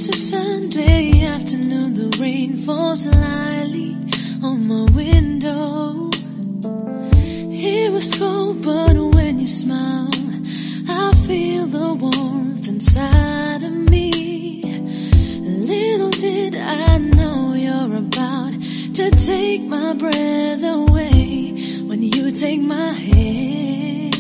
It's a Sunday afternoon, the rain falls lightly on my window. It was cold, but when you smile, I feel the warmth inside of me. Little did I know you're about to take my breath away when you take my hand.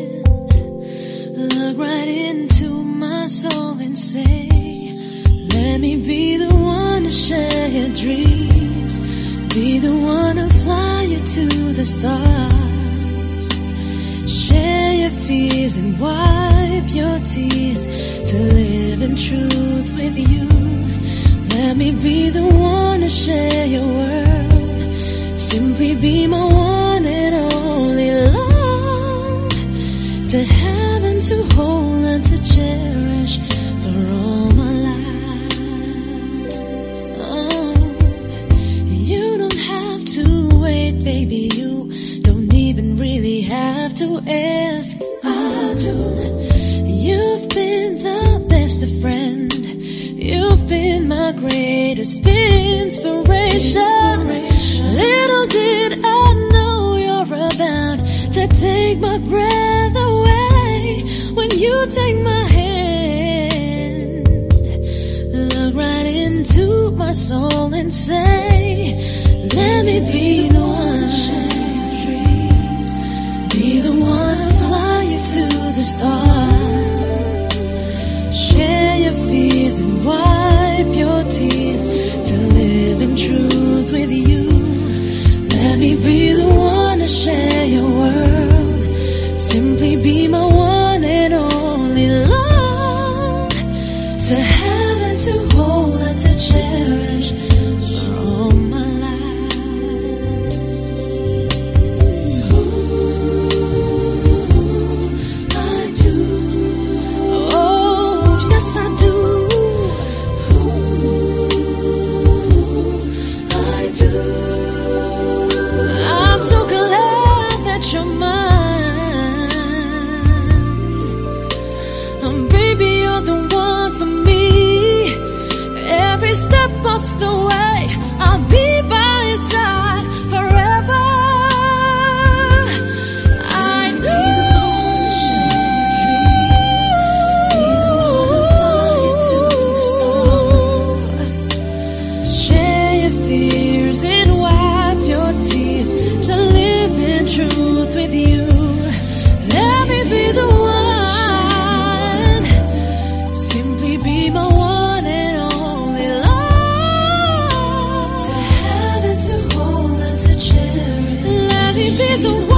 Look right into my soul and say, let me be the one to share your dreams, be the one to fly you to the stars, share your fears and wipe your tears, to live in truth with you. Let me be the one to share your world, simply be my one and only love, to have and to hold and to cherish for all my life. Oh, you don't have to wait, baby, you don't even really have to ask. I do. You've been the best of friend, you've been my greatest inspiration. Little did I know you're about to take my breath away when you take my hand. Look right into my soul and say, let me be the one to share your dreams, be the one to fly you to the stars, share your fears and wipe your tears, to live in truth with you. Let me be the one to share your world, simply be my one and only love, to have and to hold and to cherish for all my life. Ooh, I do. Oh, yes I do. I'm so glad that you're mine. Baby, you're the one for me. Every step of the way, I'll be by your side forever. I do. Be the one to fly you to the stars, share your fears and wipe your tears, to live in truth with you. Let me be the one, simply be my one and only love, to have and to hold and to cherish. Let me be the one,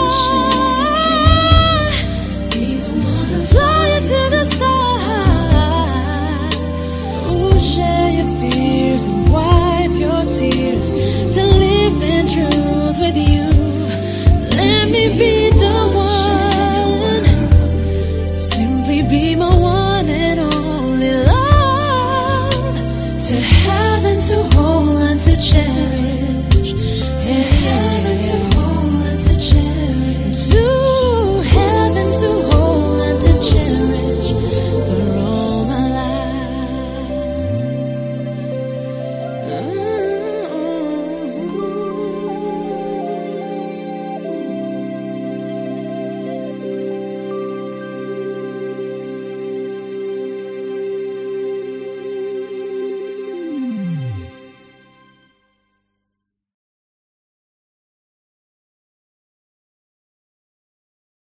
be the one to fly you to the side. Ooh, share your fears and wipe your tears, to live in truth.